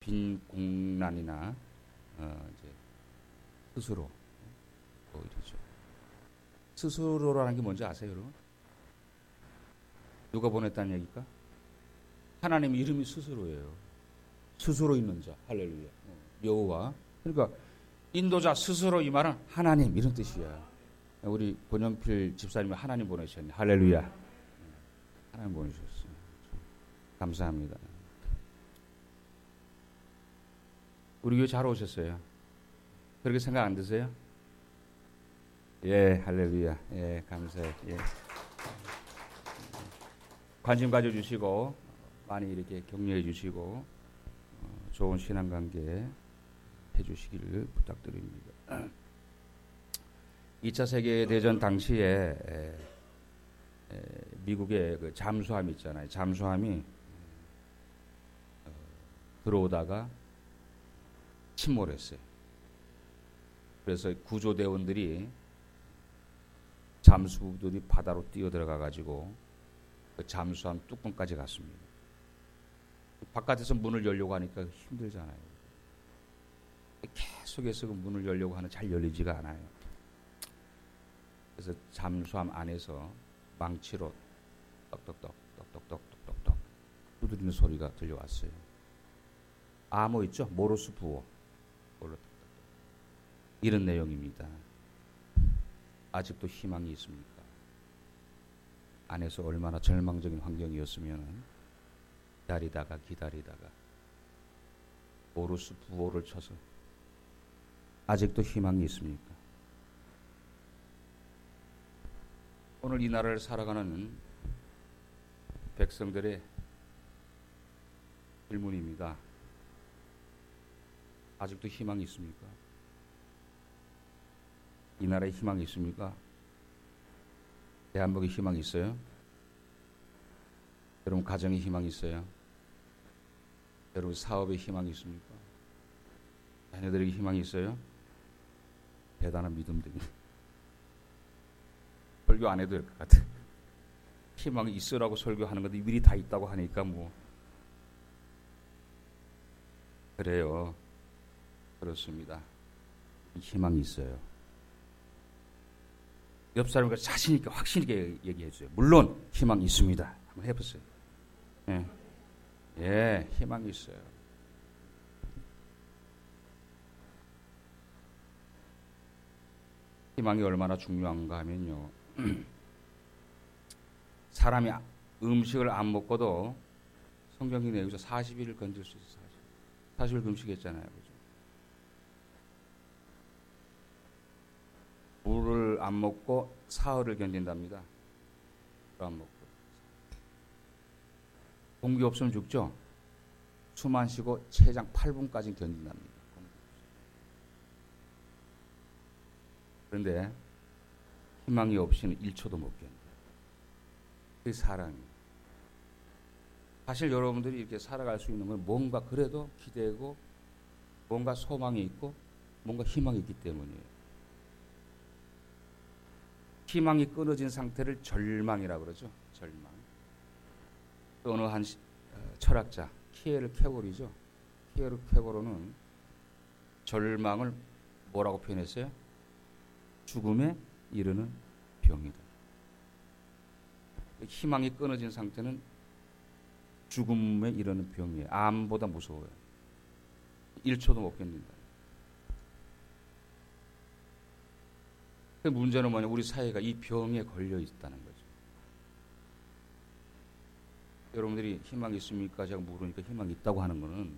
빈공란이나 이제 스스로 이러죠. 스스로라는 게 뭔지 아세요, 여러분? 누가 보냈다는 얘기일까? 하나님 이름이 스스로예요. 스스로 있는 자, 할렐루야. 여호와. 그러니까 인도자 스스로 이 말은 하나님 이런 뜻이야. 우리 권영필 집사님이 하나님 보내셨네. 할렐루야. 하나님 보내셨어요. 감사합니다. 우리 교회 잘 오셨어요. 그렇게 생각 안 드세요? 예, 할렐루야. 예, 감사해요. 예. 관심 가져주시고 많이 이렇게 격려해 주시고 좋은 신앙관계 해주시기를 부탁드립니다. 2차 세계대전 당시에 미국의 그 잠수함 있잖아요. 잠수함이 들어오다가 침몰했어요. 그래서 구조대원들이 잠수부들이 바다로 뛰어들어가 가지고 그 잠수함 뚜껑까지 갔습니다. 바깥에서 문을 열려고 하니까 힘들잖아요. 계속해서 그 문을 열려고 하는 잘 열리지가 않아요. 그래서 잠수함 안에서 망치로 떡떡떡 떡떡떡 두드리는 소리가 들려왔어요. 암호 있죠? 모로스 부호. 이런 내용입니다. 아직도 희망이 있습니까? 안에서 얼마나 절망적인 환경이었으면 기다리다가 모로스 부호를 쳐서 아직도 희망이 있습니까? 오늘 이 나라를 살아가는 백성들의 질문입니다. 아직도 희망이 있습니까? 이 나라에 희망이 있습니까? 대한민국에 희망이 있어요? 여러분 가정에 희망이 있어요? 여러분 사업에 희망이 있습니까? 자녀들에게 희망이 있어요? 대단한 믿음들입니다. 설교 안 해도 될 것 같아요. 희망이 있으라고 설교하는 건데 미리 다 있다고 하니까 뭐 그래요. 그렇습니다. 희망이 있어요. 옆 사람과 자신 있게 확신 있게 얘기해 주세요. 물론 희망이 있습니다. 한번 해보세요. 예, 희망이 있어요. 희망이 얼마나 중요한가 하면요. 사람이 음식을 안 먹고도 성경이 내기서 40일을 건질 수 있어요. 40일 금식했잖아요. 그죠? 물을 안 먹고 사흘을 견딘답니다. 물 안 먹고. 공기 없으면 죽죠? 숨 안 쉬고 최장 8분까지 견딘답니다. 그런데 희망이 없이는 1초도 못 견뎌요. 그게 사람이에요. 사실 여러분들이 이렇게 살아갈 수 있는 건 뭔가 그래도 기대고 뭔가 소망이 있고 뭔가 희망이 있기 때문이에요. 희망이 끊어진 상태를 절망이라고 그러죠. 절망. 어느 한 철학자 키에르 케고르죠. 키에르 케고르는 절망을 뭐라고 표현했어요? 죽음에 이르는 병이다. 희망이 끊어진 상태는 죽음에 이르는 병이에요. 암보다 무서워요. 1초도 못 견딘다. 그 문제는 뭐냐? 우리 사회가 이 병에 걸려 있다는 거죠. 여러분들이 희망이 있습니까? 제가 물으니까 희망이 있다고 하는 거는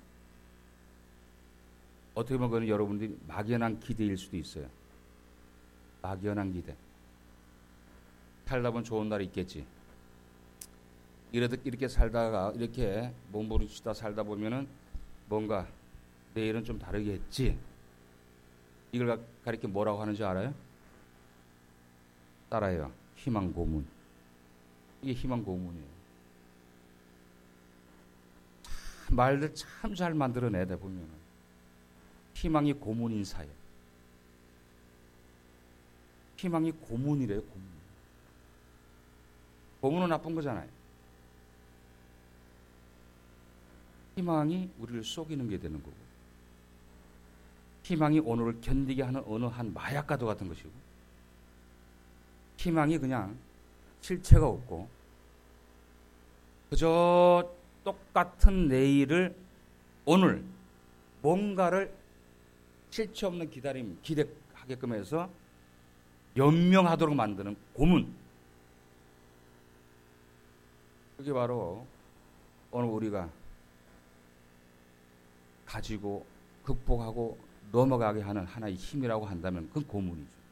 어떻게 보면 그건 여러분들이 막연한 기대일 수도 있어요. 막연한 기대. 살다 보면 좋은 날이 있겠지. 이렇게 살다가 이렇게 몸부림치다 살다 보면은 뭔가 내일은 좀 다르겠지. 이걸 가리켜 뭐라고 하는지 알아요? 따라해요. 희망 고문. 이게 희망 고문이에요. 말들 참 잘 만들어내다 보면은 희망이 고문인 사회. 희망이 고문이래요. 고문. 고문은 나쁜 거잖아요. 희망이 우리를 속이는 게 되는 거고, 희망이 오늘을 견디게 하는 어느 한 마약과도 같은 것이고, 희망이 그냥 실체가 없고 그저 똑같은 내일을 오늘 뭔가를 실체 없는 기다림, 기대하게끔 해서 연명하도록 만드는 고문. 그게 바로 오늘 우리가 가지고 극복하고 넘어가게 하는 하나의 힘이라고 한다면 그건 고문이죠.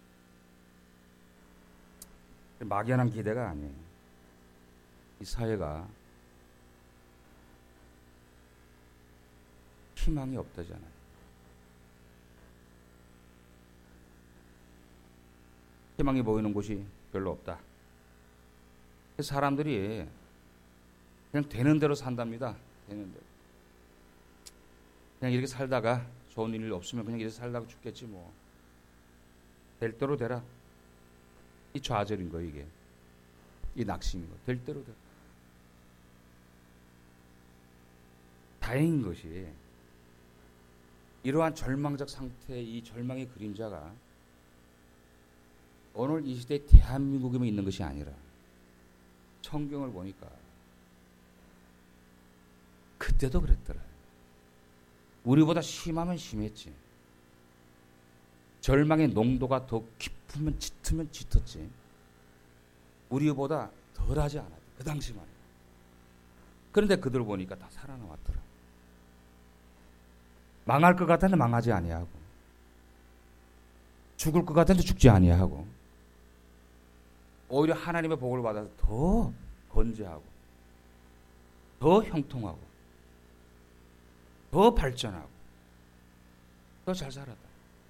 막연한 기대가 아니에요. 이 사회가 희망이 없다잖아요. 희망이 보이는 곳이 별로 없다. 사람들이 그냥 되는 대로 산답니다. 되는 대로. 그냥 이렇게 살다가 좋은 일 없으면 그냥 이렇게 살다가 죽겠지 뭐. 될 대로 되라. 이 좌절인 거예요, 이게. 이 낙심인 거. 될 대로 되라. 다행인 것이 이러한 절망적 상태의 이 절망의 그림자가 오늘 이 시대 대한민국에만 있는 것이 아니라 성경을 보니까 그때도 그랬더라. 우리보다 심하면 심했지. 절망의 농도가 더 깊으면 짙으면 짙었지. 우리보다 덜하지 않았다. 그 당시만. 그런데 그들 보니까 다 살아남았더라. 망할 것 같았는데 망하지 아니하고, 죽을 것 같았는데 죽지 아니하고, 오히려 하나님의 복을 받아서 더 건재하고, 더 형통하고, 더 발전하고, 더 잘 살았다.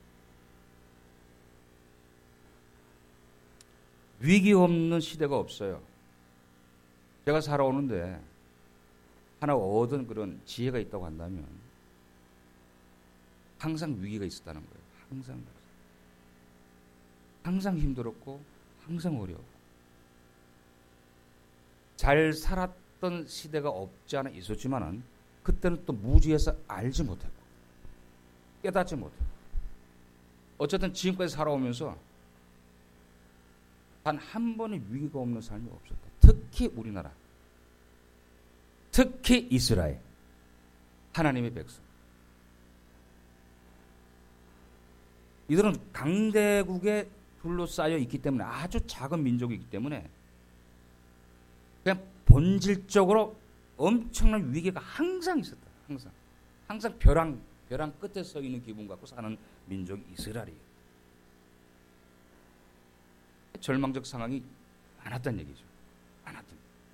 위기 없는 시대가 없어요. 제가 살아오는데 하나 얻은 그런 지혜가 있다고 한다면 항상 위기가 있었다는 거예요. 항상 힘들었고 항상 어려웠고, 잘 살았던 시대가 없지 않아 있었지만은 그때는 또 무지해서 알지 못했고 깨닫지 못했고, 어쨌든 지금까지 살아오면서 단 한 번의 위기가 없는 삶이 없었다. 특히 우리나라, 특히 이스라엘, 하나님의 백성. 이들은 강대국에 둘러싸여 있기 때문에, 아주 작은 민족이기 때문에 그냥 본질적으로 엄청난 위기가 항상 있었다. 항상 벼랑 끝에 서 있는 기분 갖고 사는 민족이 이스라엘이에요. 절망적 상황이 많았단 얘기죠. 많았던.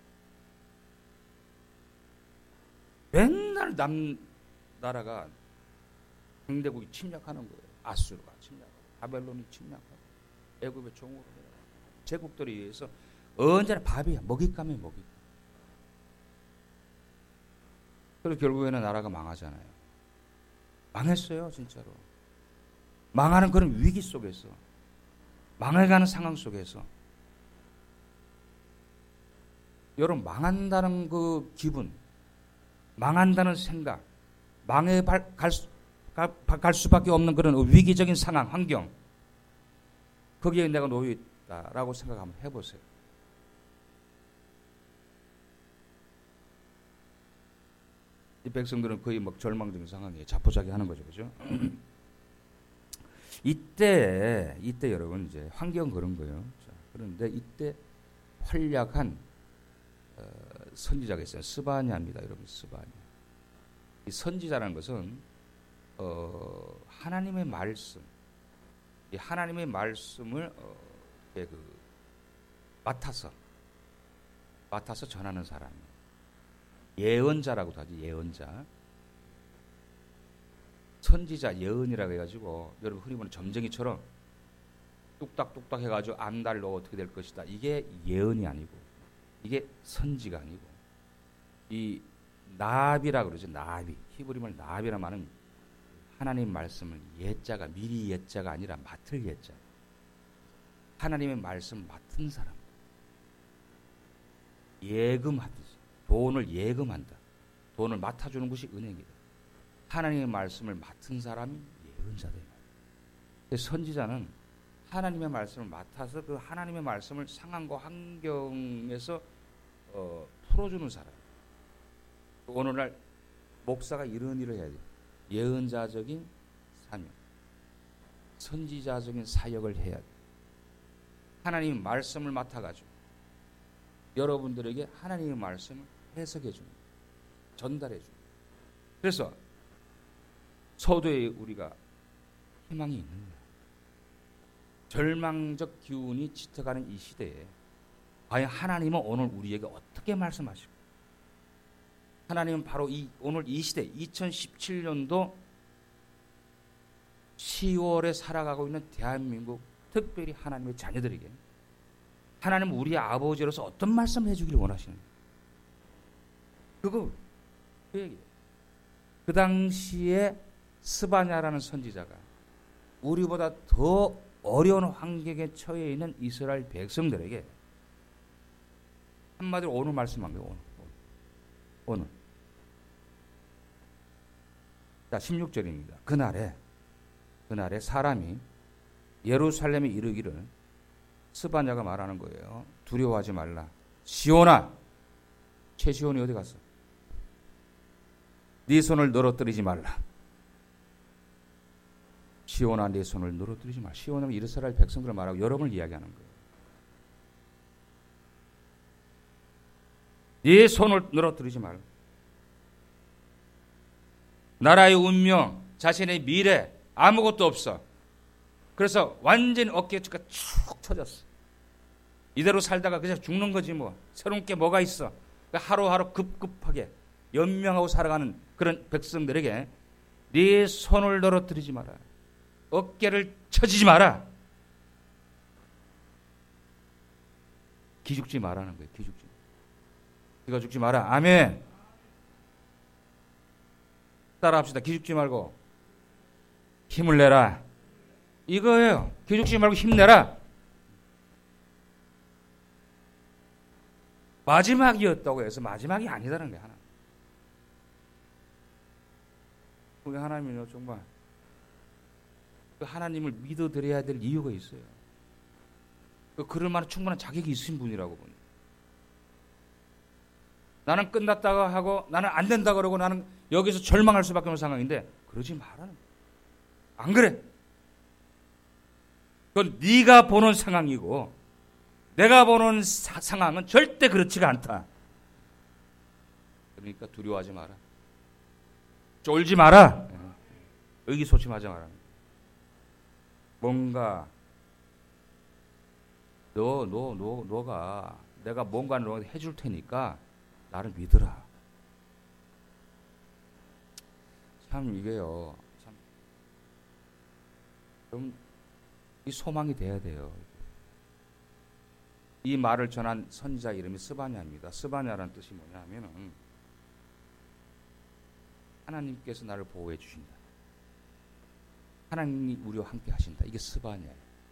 맨날 남 나라가 강대국이 침략하는 거예요. 아수르가 침략하고, 바벨론이 침략하고, 애굽의 종으로 제국들에 의해서 언제나 밥이야. 먹잇감이야, 먹잇감. 그래서 결국에는 나라가 망하잖아요. 망했어요, 진짜로. 망하는 그런 위기 속에서, 망해가는 상황 속에서 여러분, 망한다는 그 기분, 망한다는 생각, 망해 갈 수밖에 없는 그런 위기적인 상황, 환경, 거기에 내가 놓여 있다라고 생각 한번 해보세요. 이 백성들은 거의 막 절망적인 상황에 자포자기하는 거죠, 그죠? 이때 여러분 이제 환경 그런 거예요. 자, 그런데 이때 활약한 선지자가 있어요. 스바냐입니다, 여러분. 스바냐. 이 선지자라는 것은 하나님의 말씀, 이 하나님의 말씀을 맡아서 전하는 사람. 예언자라고도 하지, 예언자. 선지자, 예언이라고 해가지고 여러분 흔히 보는 점쟁이처럼 뚝딱뚝딱 해가지고 안달로 어떻게 될 것이다. 이게 예언이 아니고, 이게 선지가 아니고, 이 나비라고 그러죠. 나비. 히브리말 나비라 말은 하나님 말씀을 예자가, 미리 예자가 아니라 맡을 예자. 하나님의 말씀 맡은 사람. 예금하듯이 돈을 예금한다. 돈을 맡아주는 것이 은행이에요. 하나님의 말씀을 맡은 사람이 예언자다. 선지자는 하나님의 말씀을 맡아서 그 하나님의 말씀을 상황과 환경에서 풀어주는 사람. 오늘날 목사가 이런 일을 해야 돼요. 예언자적인 사명, 선지자적인 사역을 해야 돼요. 하나님의 말씀을 맡아가지고 여러분들에게 하나님의 말씀을 해석해 줍니다. 전달해 줍니다. 그래서 서도에 우리가 희망이 있는 거예요. 절망적 기운이 짙어가는 이 시대에 과연 하나님은 오늘 우리에게 어떻게 말씀하실까? 하나님은 바로 오늘 이 시대 2017년도 10월에 살아가고 있는 대한민국 특별히 하나님의 자녀들에게 하나님은 우리 아버지로서 어떤 말씀을 해주기를 원하시는가? 그 얘기예요. 그 당시에 스바냐라는 선지자가 우리보다 더 어려운 환경에 처해 있는 이스라엘 백성들에게 한마디로 오늘 말씀한 거예요. 오늘. 자, 16절입니다. 그날에 사람이 예루살렘에 이르기를 스바냐가 말하는 거예요. 두려워하지 말라. 시온아, 최시온이 어디 갔어? 네 손을 늘어뜨리지 말라. 시온아, 네 손을 늘어뜨리지 말라. 시온은 이스라엘 백성들을 말하고 여러분을 이야기하는 거예요. 네 손을 늘어뜨리지 말라. 나라의 운명, 자신의 미래 아무것도 없어. 그래서 완전히 어깨가 축 처졌어. 이대로 살다가 그냥 죽는 거지 뭐. 새로운 게 뭐가 있어. 하루하루 급급하게 연명하고 살아가는 그런 백성들에게 네 손을 늘어뜨리지 마라. 어깨를 쳐지지 마라. 기죽지 마라는 거예요. 기죽지. 네가 죽지 마라. 아멘. 따라합시다. 기죽지 말고 힘을 내라. 이거예요. 기죽지 말고 힘내라. 마지막이었다고 해서 마지막이 아니다는 게 하나. 우리 하나님은요 정말 그 하나님을 믿어드려야 될 이유가 있어요. 그럴 만한 충분한 자격이 있으신 분이라고 보니. 나는 끝났다고 하고 나는 안 된다 그러고 나는 여기서 절망할 수밖에 없는 상황인데 그러지 말라는 거야. 안 그래? 그건 네가 보는 상황이고 내가 보는 상황은 절대 그렇지가 않다. 그러니까 두려워하지 마라. 쫄지 마라. 의기소침하지 마라. 뭔가 너가 내가 뭔가 해줄 테니까 나를 믿으라. 참 이게요. 참 좀 이 소망이 돼야 돼요. 이 말을 전한 선지자 이름이 스바냐입니다. 스바냐라는 뜻이 뭐냐면은 하나님께서 나를 보호해 주신다. 하나님이 우리와 함께 하신다. 이게 스바냐예요.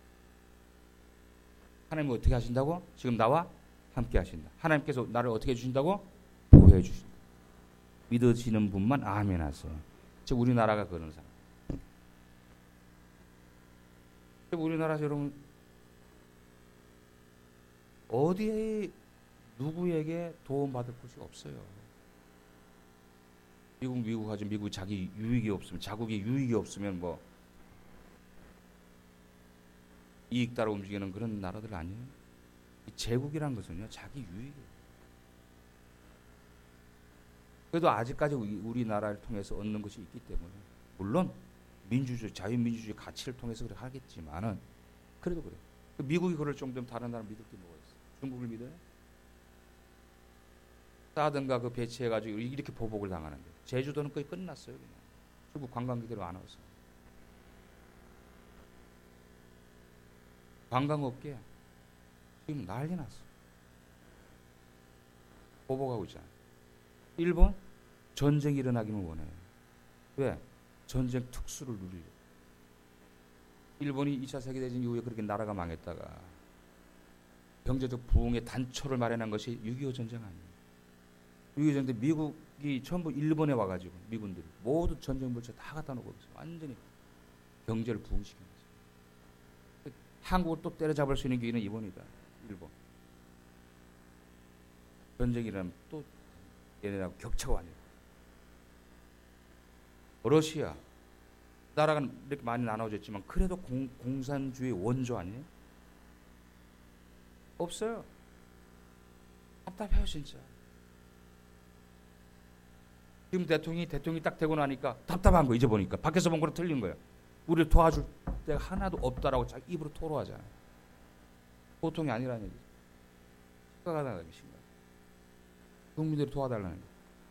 하나님이 어떻게 하신다고? 지금 나와 함께 하신다. 하나님께서 나를 어떻게 해 주신다고? 보호해 주신다. 믿어지는 분만 아멘 하세요. 즉 우리나라가 그런 사람. 우리나라 여러분 어디에 누구에게 도움받을 곳이 없어요. 미국 하지. 미국 자기 유익이 없으면 자국이 유익이 없으면 뭐 이익 따라 움직이는 그런 나라들 아니에요. 이 제국이란 것은요 자기 유익이에요. 그래도 아직까지 우리나라를 통해서 얻는 것이 있기 때문에 물론 민주주의, 자유민주주의 가치를 통해서 그렇게 하겠지만은 그래도 그래. 미국이 그럴 정도면 다른 나라 믿을 게 뭐가 있어? 중국을 믿어요? 사든가 그 배치해가지고 이렇게 보복을 당하는데 제주도는 거의 끝났어요. 그냥. 중국 관광객들이 안 와서. 관광업계 지금 난리 났어. 보복하고 있잖아요. 일본 전쟁이 일어나기만 원해요. 왜? 전쟁 특수를 누리려. 일본이 2차 세계대전 이후에 그렇게 나라가 망했다가 경제적 부흥의 단초를 마련한 것이 6.25 전쟁 아니에요. 6.25 전쟁 때 미국 전쟁이 전부 일본에 와가지고 미군들이 모두 전쟁 물자 다 갖다 놓고 있어요. 완전히 경제를 부흥시킨 거죠. 한국을 또 때려잡을 수 있는 기회는 이번이다. 일본. 전쟁이라면 또 얘네하고 격차가 완전. 러시아 나라가 이렇게 많이 나눠졌지만 그래도 공산주의 원조 아니에요? 없어요. 답답해요 진짜. 지금 대통령이 딱 되고 나니까 답답한 거 이제 보니까 밖에서 본 거랑 틀린 거예요. 우리를 도와줄 데가 하나도 없다라고 자기 입으로 토로하잖아요. 보통이 아니라는 얘기죠. 심각하다는 얘기 심각. 국민들이 도와달라는 거.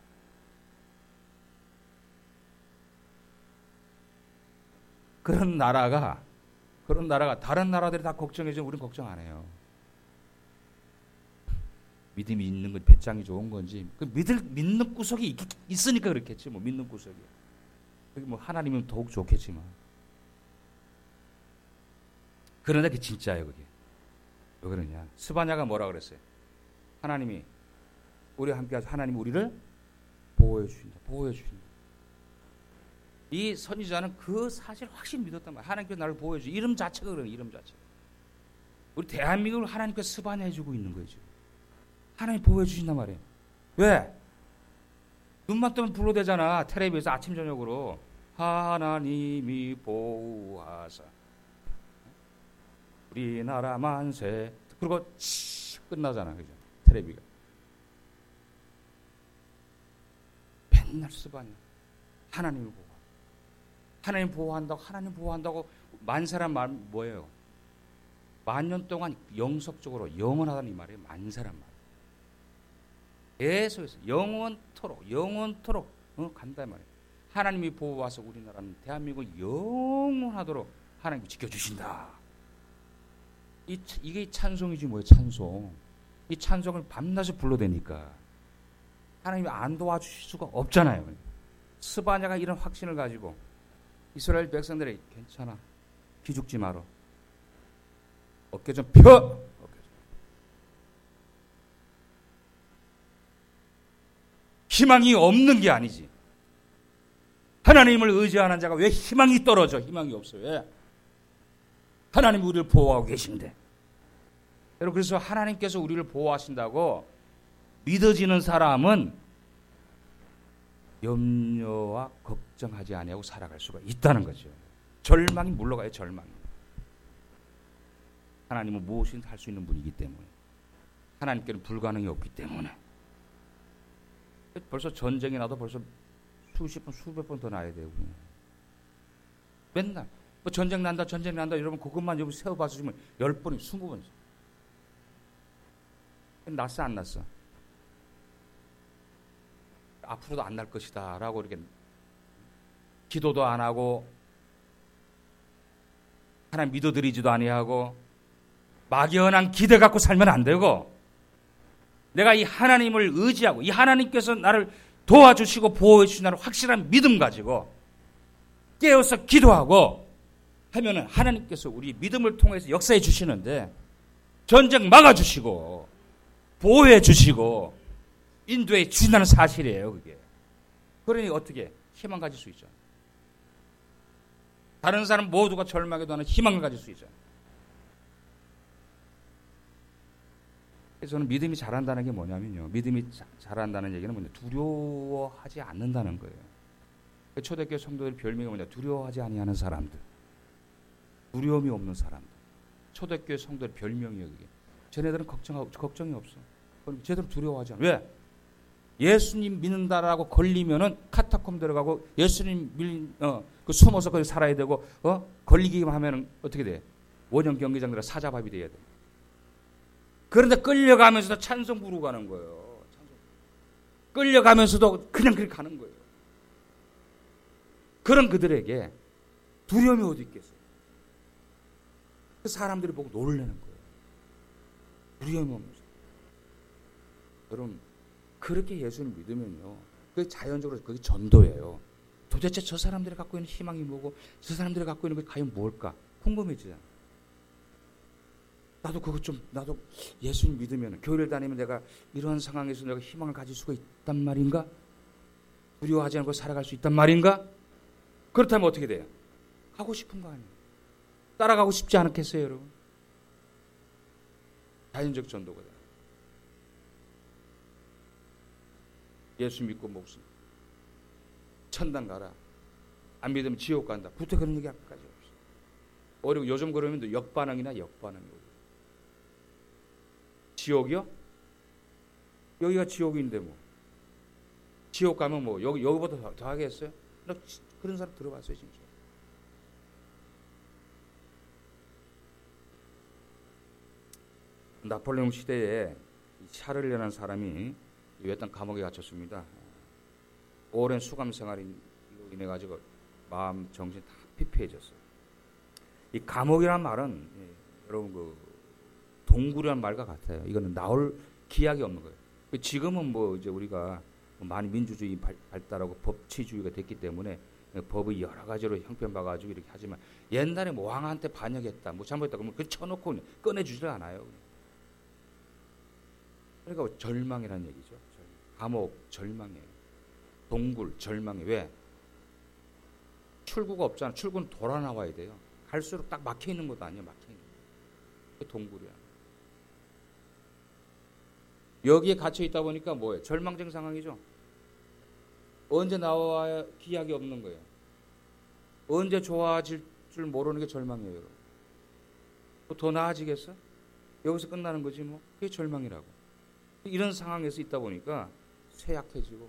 그런 나라가 다른 나라들이 다 걱정해주면 우린 걱정 안 해요. 믿음이 있는 건 배짱이 좋은 건지 믿는 구석이 있으니까 그렇겠지 뭐 믿는 구석이. 여기 뭐 하나님은 더욱 좋겠지만. 그런데 그게 진짜예요 그게. 왜 그러냐? 스바냐가 뭐라 그랬어요? 하나님이 우리와 함께하셔서 하나님이 우리를 보호해 주신다. 보호해 주신다. 이 선지자는 그 사실을 확실히 믿었단 말이야. 하나님께서 나를 보호해 주. 이름 자체가 그래요. 이름 자체. 우리 대한민국을 하나님께서 스바냐 해주고 있는 거예요 지금. 하나님 보호해 주신단 말이에요. 왜? 눈만 뜨면 불러대잖아. 텔레비에서 아침 저녁으로 하나님이 보호하사 우리나라 만세. 그리고 끝나잖아. 그죠? 텔레비가. 맨날 스바냐. 하나님을 보호. 하나님 보호한다고 만 사람 말 뭐예요? 만년 동안 영속적으로 영원하다는 이 말이에요. 만 사람 말. 계속해서 영원토록 간다 말이에요. 하나님이 보호와서 우리나라는 대한민국 영원하도록 하나님이 지켜주신다. 이게 찬송이지 뭐예요? 찬송. 이 찬송을 밤낮에 불러대니까 하나님이 안 도와주실 수가 없잖아요. 스바냐가 이런 확신을 가지고 이스라엘 백성들이 괜찮아. 기죽지 마라. 어깨 좀 펴. 희망이 없는 게 아니지. 하나님을 의지하는 자가 왜 희망이 떨어져? 희망이 없어요. 왜? 하나님이 우리를 보호하고 계신데. 여러분 그래서 하나님께서 우리를 보호하신다고 믿어지는 사람은 염려와 걱정하지 아니하고 살아갈 수가 있다는 거죠. 절망이 물러가요. 절망이. 하나님은 무엇이든 할 수 있는 분이기 때문에. 하나님께는 불가능이 없기 때문에. 벌써 전쟁이 나도 벌써 수십 번, 수백 번 더 나야 돼요. 맨날 뭐 전쟁 난다 여러분 그것만 여러분 세워봐서 지금 10번이 20번이죠. 났어 안 났어? 앞으로도 안 날 것이다 라고 이렇게 기도도 안 하고 하나님 믿어드리지도 아니하고 막연한 기대 갖고 살면 안 되고 내가 이 하나님을 의지하고 이 하나님께서 나를 도와주시고 보호해 주신다는 확실한 믿음 가지고 깨어서 기도하고 하면은 하나님께서 우리 믿음을 통해서 역사해 주시는데 전쟁 막아주시고 보호해 주시고 인도해 주신다는 사실이에요. 그게. 그러니 어떻게 희망 가질 수 있죠. 다른 사람 모두가 절망해도 하는 희망을 가질 수 있죠. 그래서 저는 믿음이 자란다는 게 뭐냐면요. 믿음이 자란다는 얘기는 뭐냐. 두려워하지 않는다는 거예요. 초대교회 성도들 별명이 뭐냐. 두려워하지 아니하는 사람들. 두려움이 없는 사람들. 초대교회 성도들 별명이에요. 그게. 쟤네들은 걱정이 없어. 쟤들은 두려워하지 않아. 왜? 예수님 믿는다라고 걸리면은 카타콤 들어가고 예수님 숨어서 거기 살아야 되고 걸리기만 하면은 어떻게 돼? 원형 경기장 들어 사자밥이 돼야 돼. 그런데 끌려가면서도 찬송 부르고 가는 거예요. 끌려가면서도 그냥 그렇게 가는 거예요. 그런 그들에게 두려움이 어디 있겠어요? 그 사람들이 보고 놀라는 거예요. 두려움이 없는 사람. 여러분 그렇게 예수를 믿으면요. 그게 자연적으로 그게 전도예요. 도대체 저 사람들이 갖고 있는 희망이 뭐고 저 사람들이 갖고 있는 게 과연 뭘까? 궁금해지잖아. 나도 예수를 믿으면 교회를 다니면 내가 이러한 상황에서 내가 희망을 가질 수가 있단 말인가? 두려워하지 않고 살아갈 수 있단 말인가? 그렇다면 어떻게 돼요? 하고 싶은 거 아니에요. 따라가고 싶지 않겠어요, 여러분? 자연적 전도가 돼요. 예수 믿고 목숨 천당 가라. 안 믿으면 지옥 간다. 부터 그런 얘기 아까까지 없어요. 그리고 요즘 그러면 또 역반응이나 역반응이고. 지옥이요? 여기가 지옥인데 뭐. 지옥 가면 뭐 여기보다 더 하겠어요? 나 그런 사람 들어봤어요, 진짜. 나폴레옹 시대에 샤를레라는 사람이 외딴 감옥에 갇혔습니다. 오랜 수감 생활로 인해 가지고 마음, 정신 다 피폐해졌어요. 이 감옥이란 말은 여러분 그 동굴이란 말과 같아요. 이거는 나올 기약이 없는 거예요. 지금은 뭐 이제 우리가 많이 민주주의 발달하고 법치주의가 됐기 때문에 법의 여러 가지로 형편봐가지고 이렇게 하지만 옛날에 뭐 왕한테 반역했다, 뭐 잘못했다 그러면 그 쳐놓고 꺼내주지를 않아요. 그러니까 절망이라는 얘기죠. 감옥 절망이에요. 동굴 절망이 왜? 출구가 없잖아. 출구는 돌아 나와야 돼요. 갈수록 딱 막혀 있는 것도 아니에요. 막혀 있는 거. 동굴이야. 여기에 갇혀 있다 보니까 뭐예요? 절망적 상황이죠. 언제 나와야 기약이 없는 거예요. 언제 좋아질 줄 모르는 게 절망이에요, 여러분. 더 나아지겠어? 여기서 끝나는 거지 뭐. 그게 절망이라고. 이런 상황에서 있다 보니까 쇠약해지고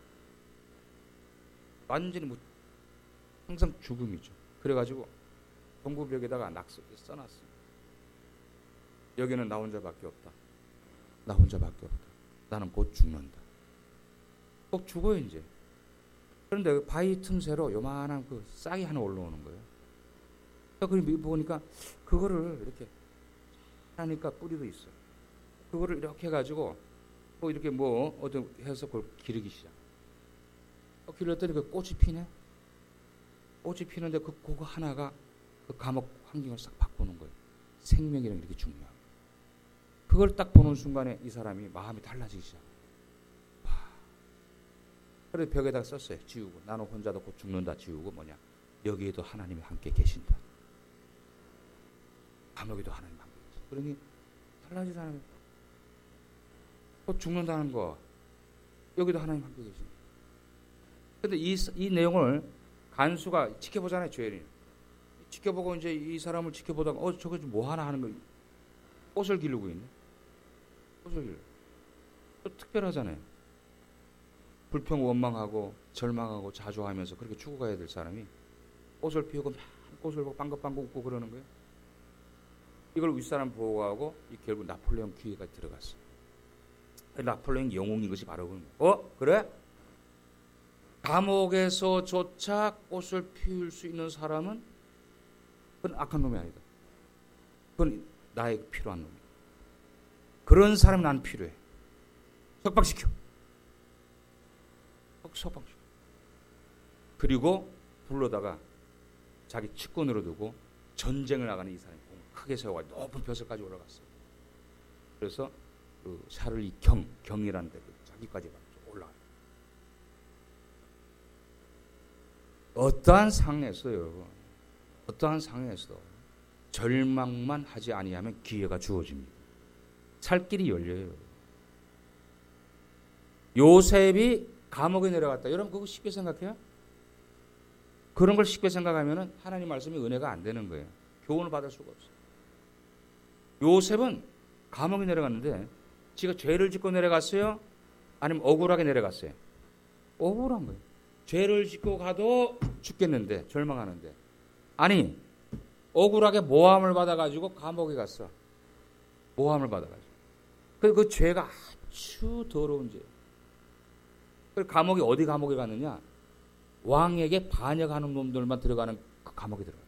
완전히 뭐 항상 죽음이죠. 그래가지고 동굴벽에다가 낙서를 써놨어요. 여기는 나 혼자밖에 없다. 나 혼자밖에 없다. 나는 곧 죽는다. 꼭 죽어요 이제. 그런데 그 바위 틈새로 요만한 그 싹이 하나 올라오는 거예요. 그걸 보니까 그거를 이렇게 하니까 뿌리도 있어. 그거를 이렇게 해가지고 뭐 이렇게 뭐 어디 해서 그걸 기르기 시작. 길렀더니 그 꽃이 피네. 꽃이 피는데 그거 하나가 그 감옥 환경을 싹 바꾸는 거예요. 생명이라는 게 이렇게 중요하고. 그걸 딱 보는 순간에 이 사람이 마음이 달라지기 시작해요. 그래서 벽에다가 썼어요. 지우고. 나는 혼자도 곧 죽는다. 지우고 뭐냐. 여기에도 하나님이 함께 계신다. 감옥에도 하나님 함께 계신다. 그러니 달라지잖아요. 곧 죽는다는 거. 여기도 하나님 함께 계신다. 근데 이 내용을 간수가 지켜보잖아요. 죄인이. 지켜보고 이제 이 사람을 지켜보다가 저거 뭐 하나 하는 거예요. 꽃을 기르고 있네. 꽃을 기르고. 또 특별하잖아요. 불평 원망하고 절망하고 자조하면서 그렇게 죽어가야 될 사람이 꽃을 피우고 막 꽃을 보고 빵긋빵긋 웃고 그러는 거예요. 이걸 윗사람 보호하고 결국 나폴레옹 귀에까지 들어갔어요. 나폴레옹 영웅인 것이 바로 그래? 감옥에서조차 꽃을 피울 수 있는 사람은 그건 악한 놈이 아니다. 그건 나에게 필요한 놈이야. 그런 사람이 난 필요해. 석방시켜. 석방시켜. 그리고 불러다가 자기 측근으로 두고 전쟁을 나가는 이 사람이 크게 세워가 높은 벼슬까지 올라갔어요. 그래서 그 샤를리 경이라는 데 자기까지 올라가요. 어떠한 상황에서요. 어떠한 상황에서 절망만 하지 아니하면 기회가 주어집니다. 살 길이 열려요. 요셉이 감옥에 내려갔다. 여러분 그거 쉽게 생각해요? 그런 걸 쉽게 생각하면 하나님 말씀이 은혜가 안 되는 거예요. 교훈을 받을 수가 없어요. 요셉은 감옥에 내려갔는데 지가 죄를 짓고 내려갔어요? 아니면 억울하게 내려갔어요? 억울한 거예요. 죄를 짓고 가도 죽겠는데 절망하는데 아니 억울하게 모함을 받아가지고 감옥에 갔어. 모함을 받아가지고 그 죄가 아주 더러운 죄. 그 감옥이 어디 감옥에 갔느냐? 왕에게 반역하는 놈들만 들어가는 그 감옥에 들어갔어.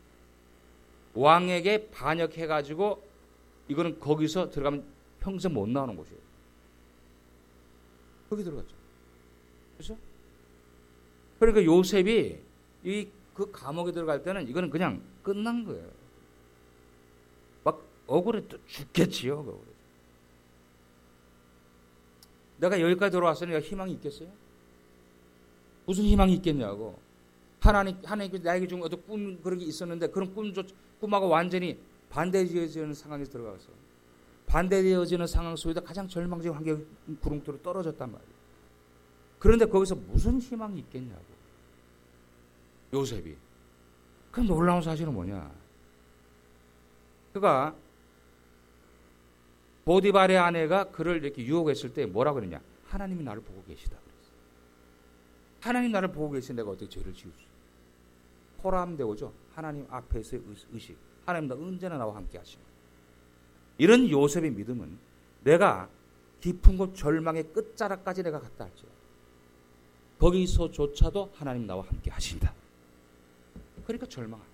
왕에게 반역해가지고 이거는 거기서 들어가면 평생 못 나오는 곳이에요. 거기 들어갔죠. 그렇죠? 그러니까 요셉이 그 감옥에 들어갈 때는 이거는 그냥 끝난 거예요. 막 억울해 또 죽겠지요. 억울해. 내가 여기까지 들어왔으니 내가 희망이 있겠어요? 무슨 희망이 있겠냐고. 하나님께서 나에게 준 어떤 꿈 그런 게 있었는데 그런 꿈하고 완전히 반대되어지는 상황에 들어가서 반대되어지는 상황 속에서 가장 절망적인 환경 구름대로 떨어졌단 말이에요. 그런데 거기서 무슨 희망이 있겠냐고. 요셉이. 그 놀라운 사실은 뭐냐. 그가 보디발의 아내가 그를 이렇게 유혹했을 때 뭐라고 그러냐. 하나님이 나를 보고 계시다 그랬어. 하나님 나를 보고 계신 내가 어떻게 죄를 지을 수 있어. 포함되오죠. 하나님 앞에서의 의식. 하나님 나 언제나 나와 함께 하십니다. 이런 요셉의 믿음은 내가 깊은 곳 절망의 끝자락까지 내가 갔다 할지라도 거기서조차도 하나님 나와 함께 하신다. 그러니까 절망하는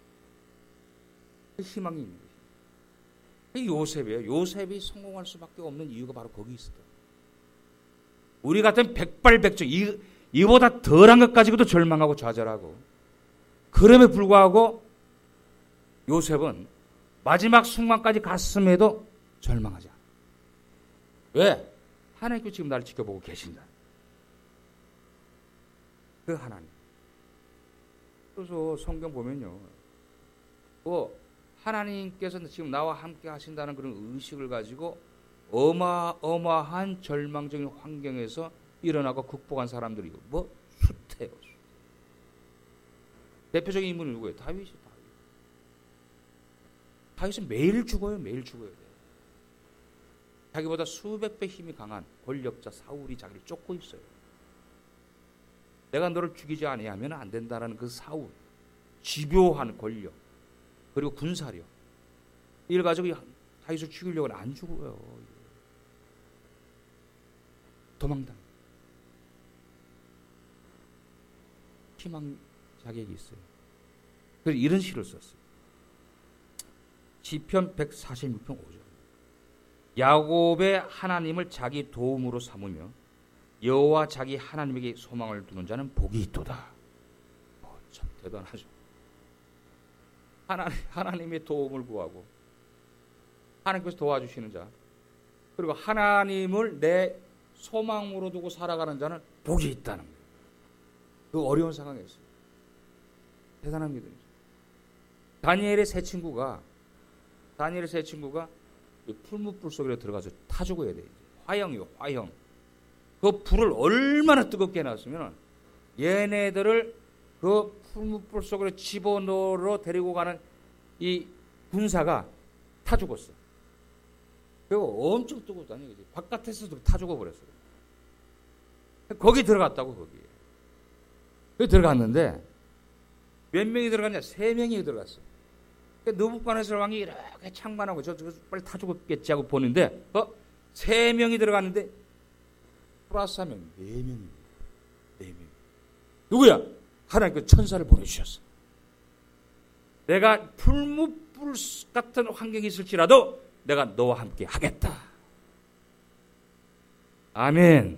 희망이 있는 것이에요. 요셉이에요. 요셉이 성공할 수밖에 없는 이유가 바로 거기 있었다. 우리 같은 백발백중 이보다 덜한 것 가지고도 절망하고 좌절하고 그럼에 불구하고 요셉은 마지막 순간까지 갔음에도 절망하지 않아. 왜? 하나님께서 지금 나를 지켜보고 계신다. 그 하나님. 그래서 성경 보면요. 하나님께서 지금 나와 함께 하신다는 그런 의식을 가지고 어마어마한 절망적인 환경에서 일어나고 극복한 사람들이 숱해요. 대표적인 인물이 누구예요? 다윗이. 다윗은 매일 죽어요. 매일 죽어야 돼요. 자기보다 수백 배 힘이 강한 권력자 사울이 자기를 쫓고 있어요. 내가 너를 죽이지 아니하면 안 된다라는 그 사울, 집요한 권력, 그리고 군사력, 이걸 가지고 다윗을 죽이려고 안 죽어요. 도망당. 희망 자격이 있어요. 그래서 이런 시를 썼어요. 시편 146편 5절. 야곱의 하나님을 자기 도움으로 삼으며 여호와 자기 하나님에게 소망을 두는 자는 복이 있도다. 참 대단하죠. 하나님의 도움을 구하고 하나님께서 도와주시는 자, 그리고 하나님을 내 소망으로 두고 살아가는 자는 복이 있다는 거예요. 그 어려운 상황에서 대단한 믿음이죠. 다니엘의 세 친구가 풀무불 속에 들어가서 타 죽어야 돼. 화형이요, 화형. 그 불을 얼마나 뜨겁게 해놨으면 얘네들을 그 풀무불 속으로 집어넣으러 데리고 가는 이 군사가 타 죽었어. 그리고 엄청 뜨겁다니, 그지? 바깥에서도 타 죽어버렸어요. 거기 들어갔다고, 거기. 거기 들어갔는데 몇 명이 들어갔냐? 3명이 들어갔어. 느부갓네살 왕이 이렇게 창관하고 저 빨리 타 죽었겠지 하고 보는데 3명이 들어갔는데 플러스 하면 4명입니다. 4명. 누구야? 하나님께서 천사를 보내주셨어. 내가 풀무불 같은 환경이 있을지라도 내가 너와 함께 하겠다. 아멘.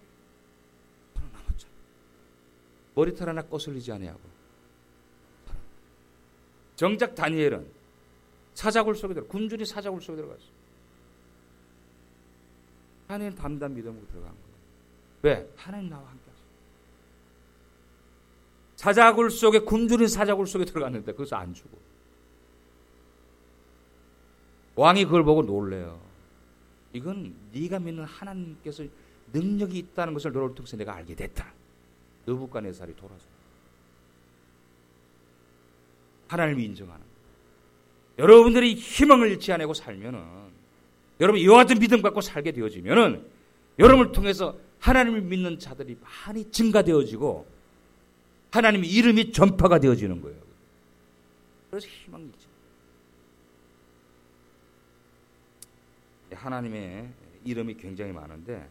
머리털 하나 거슬리지 아니하고. 정작 다니엘은 사자굴 속에 군주리 사자굴 속에 들어갔어. 하나님 담담 믿음으로 들어간 거예요. 왜? 하나님 나와 함께 하셔. 사자굴 속에 군주리 사자굴 속에 들어갔는데 그래서 안 죽어. 왕이 그걸 보고 놀래요. 이건 네가 믿는 하나님께서 능력이 있다는 것을 너를 통해서 내가 알게 됐다. 느부갓네살이 돌아서 하나님을 인정하는. 여러분들이 희망을 잃지 않고 살면은, 여러분 이와 같은 믿음 갖고 살게 되어지면은, 여러분을 통해서 하나님을 믿는 자들이 많이 증가되어지고, 하나님의 이름이 전파가 되어지는 거예요. 그래서 희망이 있죠. 하나님의 이름이 굉장히 많은데,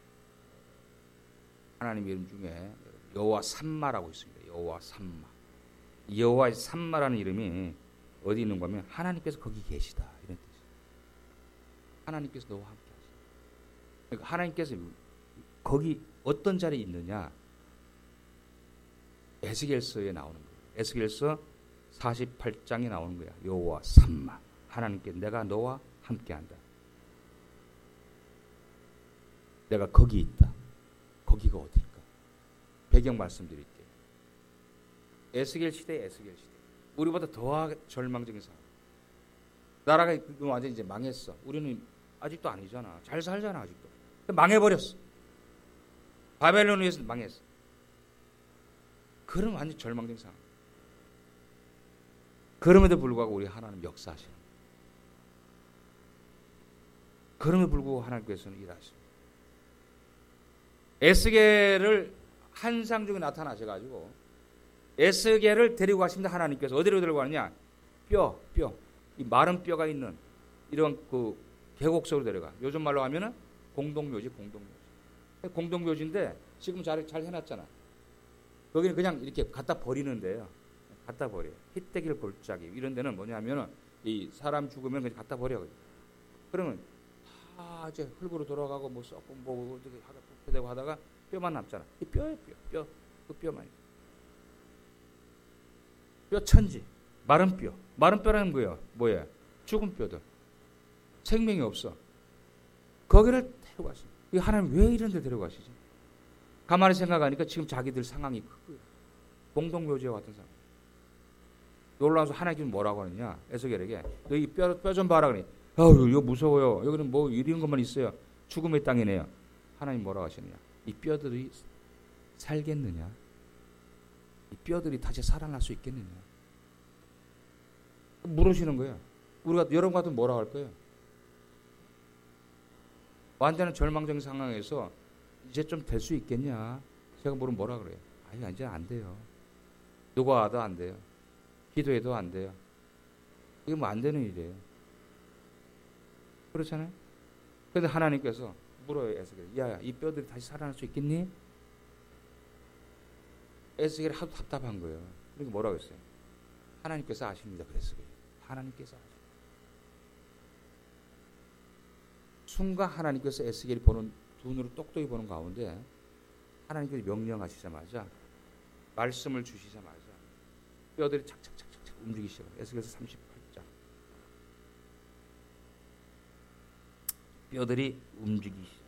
하나님의 이름 중에 여호와 삼마라고 있습니다. 여호와 삼마. 여호와의 삼마라는 이름이 어디 있는 거면 하나님께서 거기 계시다 이런 뜻이에요. 하나님께서 너와 함께 하시다. 그러니까 하나님께서 거기 어떤 자리에 있느냐? 에스겔서에 나오는 거예요. 에스겔서 48장에 나오는 거야. 여호와 삼마. 하나님께 내가 너와 함께한다. 내가 거기 있다. 거기가 어디일까? 배경 말씀드릴게요. 에스겔 시대. 우리보다 더 절망적인 상황. 나라가 완전히 이제 망했어. 우리는 아직도 아니잖아. 잘 살잖아 아직도. 망해버렸어. 바벨론에 의해서 망했어. 그런 완전 절망적인 상황. 그럼에도 불구하고 우리 하나님 역사하시는. 그럼에도 불구하고 하나님께서는 일하십니다. 에스겔을 환상 중에 나타나셔가지고 에스겔을 데리고 가십니다. 하나님께서 어디로 데리고 가느냐? 뼈, 이 마른 뼈가 있는 이런 그 계곡 속으로 데려가. 요즘 말로 하면은 공동묘지인데 지금 잘 해놨잖아. 거기는 그냥 이렇게 갖다 버리는데요. 갖다 버려. 히데길 골짜기 이런 데는 뭐냐면은 이 사람 죽으면 그냥 갖다 버려. 그러면 다 이제 흙으로 돌아가고 뭐 썩고 뭐 어떻게 부패되고 하다가 뼈만 남잖아. 이 뼈예요, 뼈. 그 뼈만. 뼈천지, 마른 뼈. 마른 뼈라는 뭐예요? 죽은 뼈들. 생명이 없어. 거기를 데려가시죠. 하나님 왜 이런 데 데려가시지? 가만히 생각하니까 지금 자기들 상황이 크고요. 공동묘지와 같은 상황. 놀라서 하나님께서 뭐라고 하느냐? 에스겔에게 너 이 뼈 좀 봐라 그러니 이거 무서워요. 여기는 뭐 이런 것만 있어요. 죽음의 땅이네요. 하나님 뭐라고 하시느냐? 이 뼈들이 살겠느냐? 이 뼈들이 다시 살아날 수 있겠느냐? 물으시는 거예요. 우리가 여러분 같으면 뭐라고 할 거예요? 완전한 절망적인 상황에서 이제 좀 될 수 있겠냐? 제가 물으면 뭐라 그래요? 아니 이제 안 돼요. 누가 와도 안 돼요. 기도해도 안 돼요. 이게 뭐 안 되는 일이에요. 그렇잖아요. 그런데 하나님께서 물어요. 에스겔. 야, 이 뼈들이 다시 살아날 수 있겠니? 에스겔이 하도 답답한 거예요. 그러니까 뭐라고 했어요? 하나님께서 아십니다. 그랬어요. 하나님께서 아십니다. 순간 하나님께서 에스겔이 보는 눈으로 똑똑히 보는 가운데 하나님께서 명령하시자마자 말씀을 주시자마자 뼈들이 착착착착 움직이기 시작해요. 에스겔서 38장. 뼈들이 움직이기 시작.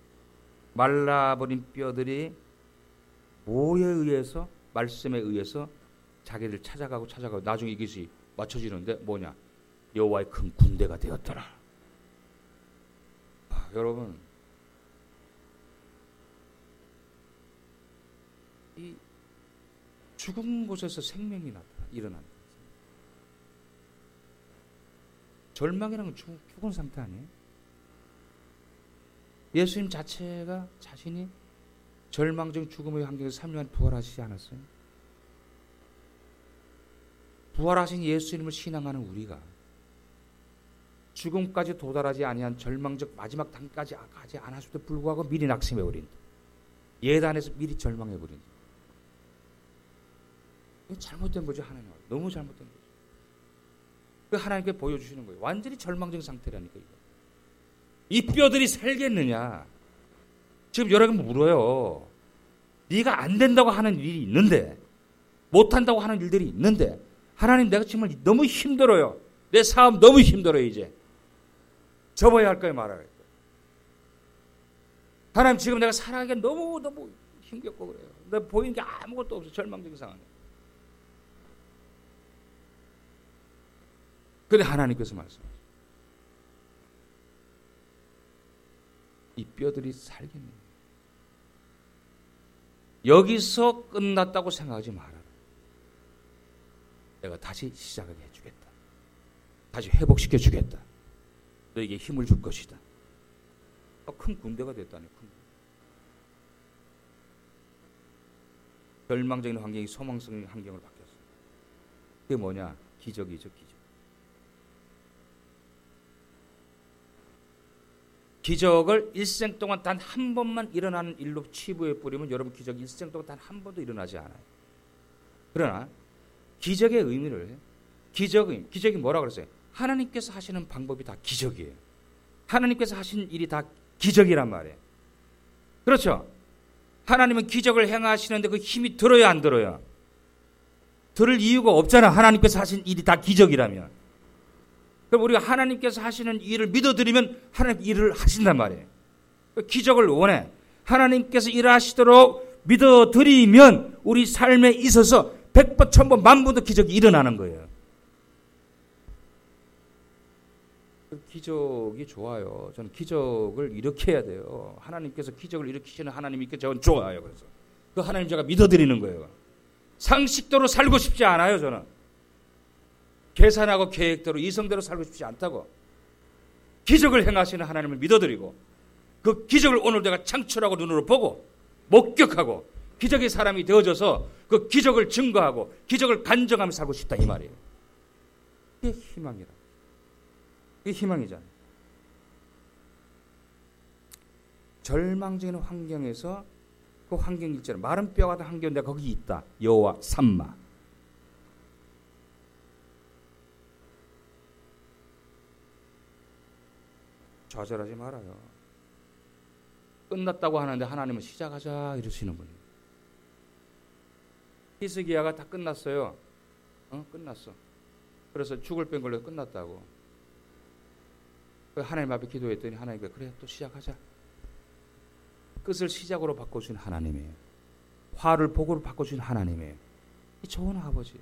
말라버린 뼈들이 뭐에 의해서? 말씀에 의해서 자기들 찾아가고 나중에 이것이 맞춰지는데 뭐냐? 여호와의 큰 군대가 되었더라. 여러분, 이 죽은 곳에서 생명이 일어난다. 절망이라는 건 죽은 상태 아니에요? 예수님 자체가 자신이 절망적인 죽음의 환경에서 3년 부활하시지 않았어요? 부활하신 예수님을 신앙하는 우리가 죽음까지 도달하지 아니한 절망적 마지막 단계까지 가지 않았을 때 불구하고 미리 낙심해 버린다. 예단에서 미리 절망해 버린다. 이거 잘못된 거죠. 하나님. 너무 잘못된 거죠. 그 하나님께 보여주시는 거예요. 완전히 절망적인 상태라니까 이거. 이 뼈들이 살겠느냐? 지금 여러분 물어요. 네가 안 된다고 하는 일이 있는데, 못한다고 하는 일들이 있는데, 하나님 내가 정말 너무 힘들어요. 내 사업 너무 힘들어요. 이제 접어야 할 거예요, 말아야 할 거예요. 하나님 지금 내가 살아가기가 너무 힘겹고 그래요. 내가 보이는 게 아무것도 없어. 절망적인 상황이에요. 그런데 하나님께서 말씀하세요. 이 뼈들이 살겠네. 여기서 끝났다고 생각하지 말아라. 내가 다시 시작하게 해주겠다. 다시 회복시켜 주겠다. 너에게 힘을 줄 것이다. 큰 군대가 됐다니. 큰 군대. 절망적인 환경이 소망적인 환경으로 바뀌었어요. 그게 뭐냐? 기적이죠. 기적. 기적을 일생 동안 단 한 번만 일어나는 일로 치부해 뿌리면 여러분 기적이 일생 동안 단 한 번도 일어나지 않아요. 그러나 기적의 의미를 기적이 뭐라고 그랬어요? 하나님께서 하시는 방법이 다 기적이에요. 하나님께서 하신 일이 다 기적이란 말이에요. 그렇죠? 하나님은 기적을 행하시는데 그 힘이 들어야 안 들어요? 들을 이유가 없잖아. 하나님께서 하신 일이 다 기적이라면. 그럼 우리가 하나님께서 하시는 일을 믿어드리면 하나님 일을 하신단 말이에요. 기적을 원해. 하나님께서 일하시도록 믿어드리면 우리 삶에 있어서 100번, 1000번, 10,000번도 기적이 일어나는 거예요. 기적이 좋아요. 저는 기적을 일으켜야 돼요. 하나님께서 기적을 일으키시는 하나님께 저는 좋아요. 그래서 그 하나님 제가 믿어드리는 거예요. 상식대로 살고 싶지 않아요. 저는 계산하고 계획대로 이성대로 살고 싶지 않다고. 기적을 행하시는 하나님을 믿어드리고 그 기적을 오늘 내가 창출하고 눈으로 보고 목격하고 기적의 사람이 되어져서 그 기적을 증거하고 기적을 간증하며 살고 싶다 이 말이에요. 이게 희망이라. 이게 희망이잖아요. 절망적인 환경에서 그 환경 있잖아요. 마른 뼈 같은 환경 내가 거기 있다. 여호와 삼마. 좌절하지 말아요. 끝났다고 하는데 하나님은 시작하자 이러시는 분이에요. 히스기야가 다 끝났어요. 끝났어. 그래서 죽을 병 걸려 끝났다고. 하나님 앞에 기도했더니 하나님께 그래 또 시작하자. 끝을 시작으로 바꿔주신 하나님이에요. 화를 복으로 바꿔주신 하나님이에요. 이 좋은 아버지.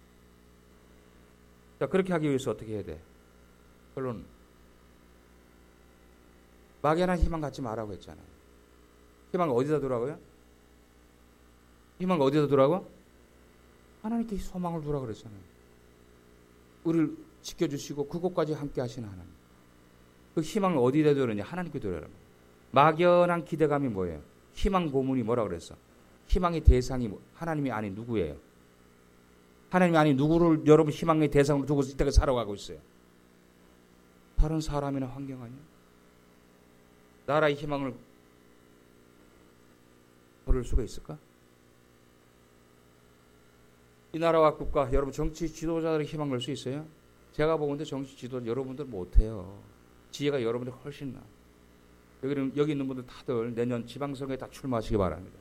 자, 그렇게 하기 위해서 어떻게 해야 돼? 결론 막연한 희망 갖지 말라고 했잖아요. 희망을 어디다 두라고요? 희망을 어디다 두라고? 하나님께 소망을 두라고 그랬잖아요. 우리를 지켜주시고 그곳까지 함께 하시는 하나님. 그 희망을 어디다 두느냐? 하나님께 두라고. 막연한 기대감이 뭐예요? 희망 고문이 뭐라고 그랬어? 희망의 대상이 하나님이 아닌 누구예요? 하나님이 아닌 누구를 여러분 희망의 대상으로 두고 이때까지 살아가고 있어요? 다른 사람이나 환경 아니에요? 나라의 희망을 고를 수가 있을까? 이 나라와 국가, 여러분 정치 지도자들의 희망 걸 수 있어요? 제가 보건대 정치 지도자 여러분들 못해요. 지혜가 여러분들 훨씬 나. 여기 있는 분들 다들 내년 지방선거에 다 출마하시기 바랍니다.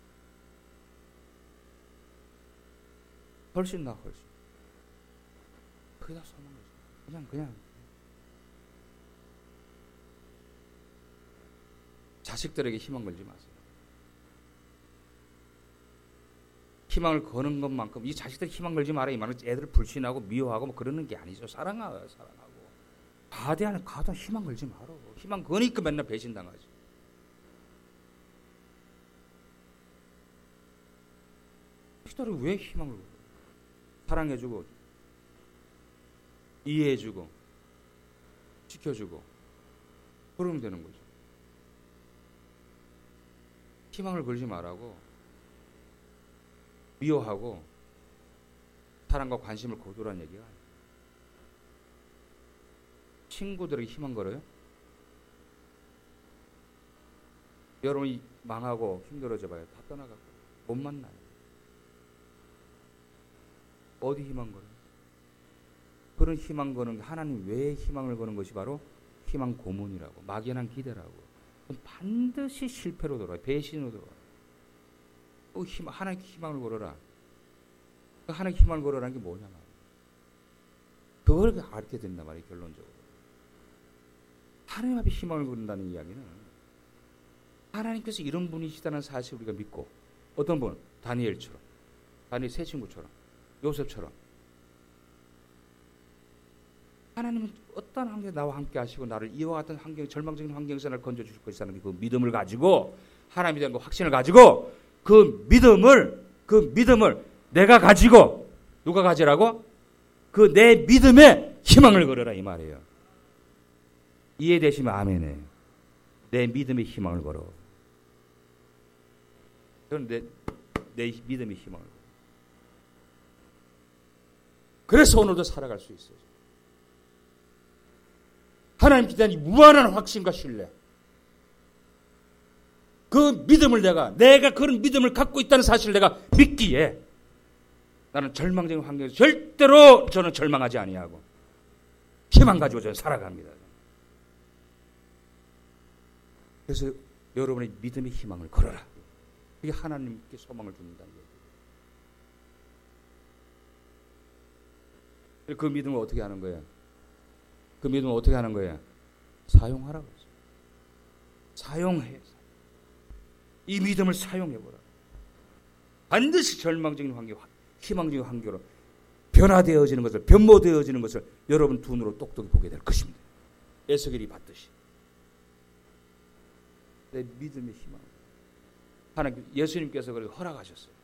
훨씬 나, 훨씬. 그게 다 소망이죠. 그냥. 자식들에게 희망 걸지 마세요. 희망을 거는 것만큼 이 자식들 희망 걸지 마라 이 말은 애들 불신하고 미워하고 뭐 그러는 게 아니죠. 사랑하고 가대하는 희망 걸지 마라. 희망 거니까 맨날 배신당하지. 자식들이 왜 희망을 걸어? 사랑해주고 이해해주고 지켜주고 그러면 되는 거죠. 희망을 걸지 말라고 미워하고 사랑과 관심을 거두라는 얘기가 아니에요. 친구들에게 희망 걸어요? 여러분이 망하고 힘들어져 봐요. 다 떠나가고 못 만나요. 어디 희망 걸어요? 그런 희망 거는 하나님 왜 희망을 거는 것이 바로 희망 고문이라고 막연한 기대라고. 반드시 실패로 돌아와요. 배신으로 돌아와요. 하나님께 희망을 걸어라. 하나님께 희망을 걸어라는 게 뭐냐 말이에요. 그걸 알게 된단 말이에요. 결론적으로. 하나님 앞에 희망을 걸는다는 이야기는 하나님께서 이런 분이시다는 사실을 우리가 믿고 어떤 분? 다니엘처럼 다니엘 세 친구처럼 요셉처럼 하나님은 어떤 환경에 나와 함께 하시고 나를 이와 같은 환경, 절망적인 환경에서 나를 건져주실 것이라는 그 믿음을 가지고 하나님에 대한 그 확신을 가지고 그 믿음을 내가 가지고 누가 가지라고? 그 내 믿음에 희망을 걸어라 이 말이에요. 이해되시면 아멘이에요. 내 믿음에 희망을 걸어. 저는 내 믿음에 희망을 걸어. 그래서 오늘도 살아갈 수 있어요. 하나님께 대한 무한한 확신과 신뢰. 그 믿음을 내가 그런 믿음을 갖고 있다는 사실을 내가 믿기에 나는 절망적인 환경에서 절대로 저는 절망하지 아니하고 희망 가지고 저는 살아갑니다. 그래서 여러분의 믿음의 희망을 걸어라. 그게 하나님께 소망을 준다는 거예요. 그 믿음을 어떻게 하는 거예요? 그 믿음을 어떻게 하는 거예요? 사용하라고 했어요. 사용해. 이 믿음을 사용해보라. 반드시 절망적인 환경, 희망적인 환경으로 변화되어지는 것을, 변모되어지는 것을 여러분 두 눈으로 똑똑히 보게 될 것입니다. 에스겔이 봤듯이. 내 믿음의 희망. 하나님, 예수님께서 그렇게 허락하셨어요.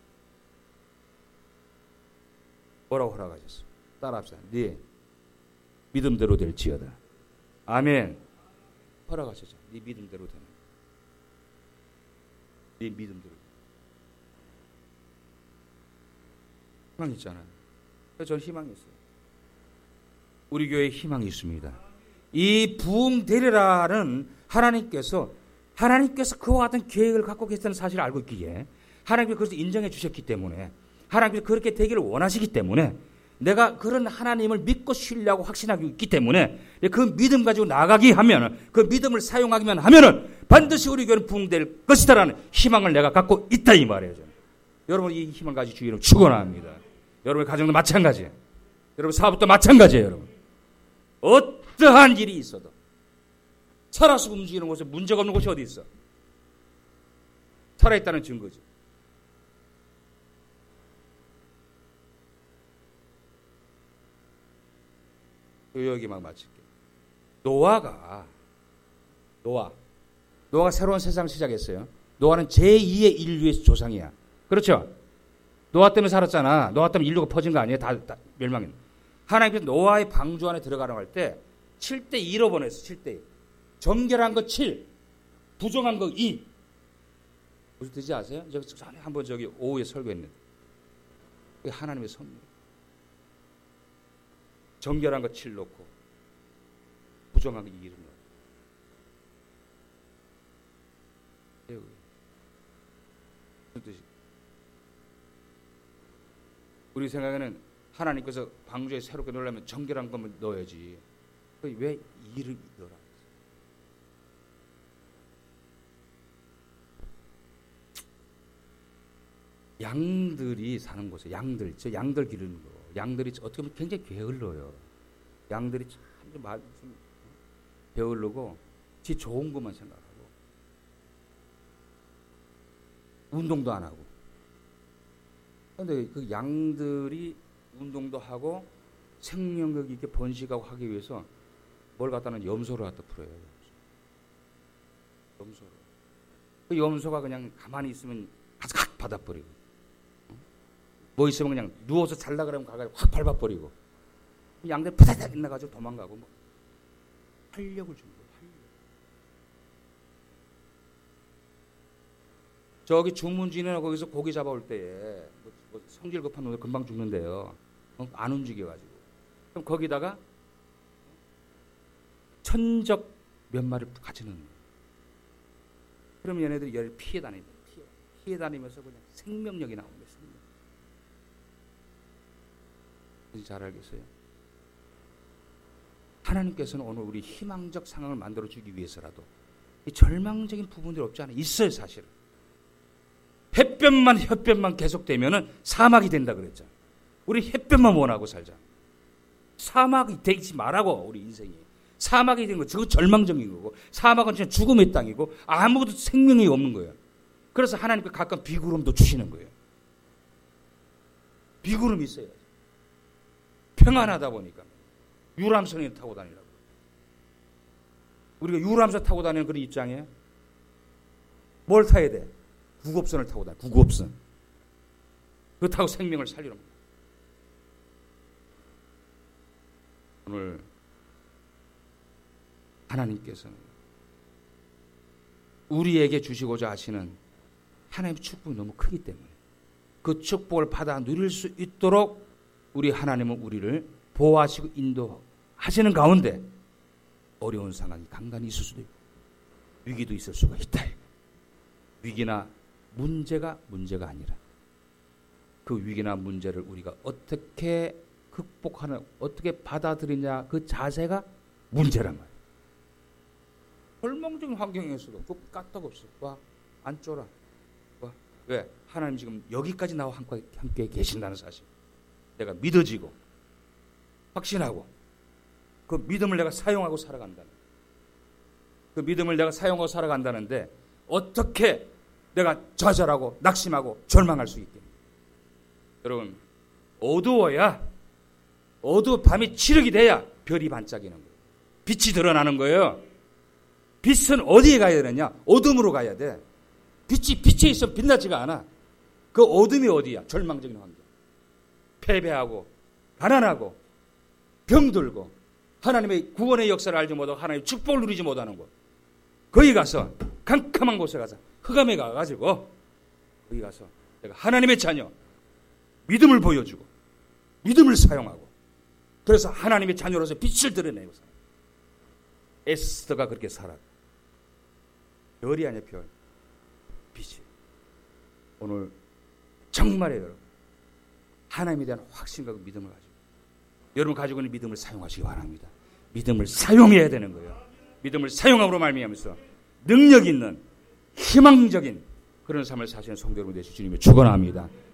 뭐라고 허락하셨어요? 따라합시다. 네 믿음대로 될지어다. 아멘. 허락하셨죠. 네 믿음대로 되는. 네 믿음대로. 희망 있잖아요. 그래서 저는 희망이 있어요. 우리 교회에 희망이 있습니다. 이 부흥되리라는 하나님께서 그와 같은 계획을 갖고 계시다는 사실을 알고 있기에 하나님께서 그것을 인정해 주셨기 때문에 하나님께서 그렇게 되기를 원하시기 때문에 내가 그런 하나님을 믿고 신뢰하고 확신하고 있기 때문에 그 믿음 가지고 나가기 하면 그 믿음을 사용하기만 하면은 반드시 우리 교회는 부흥될 것이다라는 희망을 내가 갖고 있다 이 말이에요. 저는. 여러분 이 힘을 가지고 주기를 축원합니다. 여러분의 가정도 마찬가지예요. 여러분 사업도 마찬가지예요. 여러분 어떠한 일이 있어도 살아서 움직이는 곳에 문제가 없는 곳이 어디 있어? 살아있다는 증거지. 여기만 마칠게요. 노아가 새로운 세상을 시작했어요. 노아는 제2의 인류의 조상이야. 그렇죠? 노아 때문에 살았잖아. 노아 때문에 인류가 퍼진 거 아니에요? 다 멸망했네. 하나님께서 노아의 방주 안에 들어가라고 할 때 7대2로 보냈어. 7대2. 정결한 거 7, 부정한 거 2. 무슨 뜻인지 아세요? 제가 한번 오후에 설교했는데 그게 하나님의 섭리. 정결한 거 7 놓고 부정한 거 2를 넣어. 무슨 뜻이? 우리 생각에는 하나님께서 방주에 새롭게 넣으려면 정결한 것만 넣어야지. 왜 2를 넣어라? 양들이 사는 곳에 양들 기르는 거. 양들이 어떻게 보면 굉장히 게을러요. 양들이 참 게을르고 지 좋은 것만 생각하고 운동도 안 하고. 그런데 그 양들이 운동도 하고 생명력 있게 번식하고 하기 위해서 뭘 갖다는 염소를 갖다 풀어요. 염소를. 그 염소가 그냥 가만히 있으면 가득 받아버리고. 뭐 있으면 그냥 누워서 잘라 그러면 가가지고 확 밟아버리고 양들 푸다닥 나가지고 도망가고 뭐 활력을 준 거예요. 활력. 저기 중문진이나 거기서 고기 잡아올 때에 뭐 성질 급한 놈들 금방 죽는데요. 안 움직여가지고 그럼 거기다가 천적 몇 마리를 같이 넣는 거예요. 그럼 얘네들이 얘를 피해 다니면서 그냥 생명력이 나옵니다. 잘 알겠어요? 하나님께서는 오늘 우리 희망적 상황을 만들어주기 위해서라도 이 절망적인 부분들이 없지 않아 있어요. 사실은 햇볕만 계속되면은 사막이 된다 그랬죠. 우리 햇볕만 원하고 살자. 사막이 되지 말라고. 우리 인생이 사막이 되는 거 저거 절망적인 거고 사막은 진짜 죽음의 땅이고 아무것도 생명이 없는 거예요. 그래서 하나님께 가끔 비구름도 주시는 거예요. 비구름이 있어요. 평안하다 보니까 유람선에 타고 다니라고. 우리가 유람선 타고 다니는 그런 입장이에요. 뭘 타야 돼? 구급선을 타고 다녀. 구급선. 그거 타고 생명을 살리는 거예요. 오늘 하나님께서는 우리에게 주시고자 하시는 하나님의 축복이 너무 크기 때문에 그 축복을 받아 누릴 수 있도록 우리 하나님은 우리를 보호하시고 인도하시는 가운데 어려운 상황이 간간히 있을 수도 있고 위기도 있을 수가 있다. 위기나 문제가 아니라 그 위기나 문제를 우리가 어떻게 극복하는, 어떻게 받아들이냐 그 자세가 문제란 말이에요. 절망적인 환경에서도 그 까딱없이 와 안 쫄아. 와 왜? 하나님 지금 여기까지 나와 함께 계신다는 사실. 내가 믿어지고 확신하고 그 믿음을 내가 사용하고 살아간다는, 그 믿음을 내가 사용하고 살아간다는데 어떻게 내가 좌절하고 낙심하고 절망할 수 있겠냐. 여러분, 어두워야, 밤이 칠흑이 돼야 별이 반짝이는 거예요. 빛이 드러나는 거예요. 빛은 어디에 가야 되느냐? 어둠으로 가야 돼. 빛이 빛에 있으면 빛나지가 않아. 그 어둠이 어디야? 절망적인 환경. 패배하고 가난하고 병들고 하나님의 구원의 역사를 알지 못하고 하나님의 축복을 누리지 못하는 곳. 거기 가서 캄캄한 곳에 가서 흑암에 가가지고 거기 가서 내가 하나님의 자녀 믿음을 보여주고 믿음을 사용하고 그래서 하나님의 자녀로서 빛을 드러내고 살아. 에스더가 그렇게 살아. 별이 아니야 별. 빛이. 오늘 정말이에요 여러분. 하나님에 대한 확신과 믿음을 가지고 여러분 가지고 있는 믿음을 사용하시기 바랍니다. 믿음을 사용해야 되는 거예요. 믿음을 사용함으로 말미암아서 능력 있는 희망적인 그런 삶을 사시는 성도 여러분 되시 주님을 축원합니다.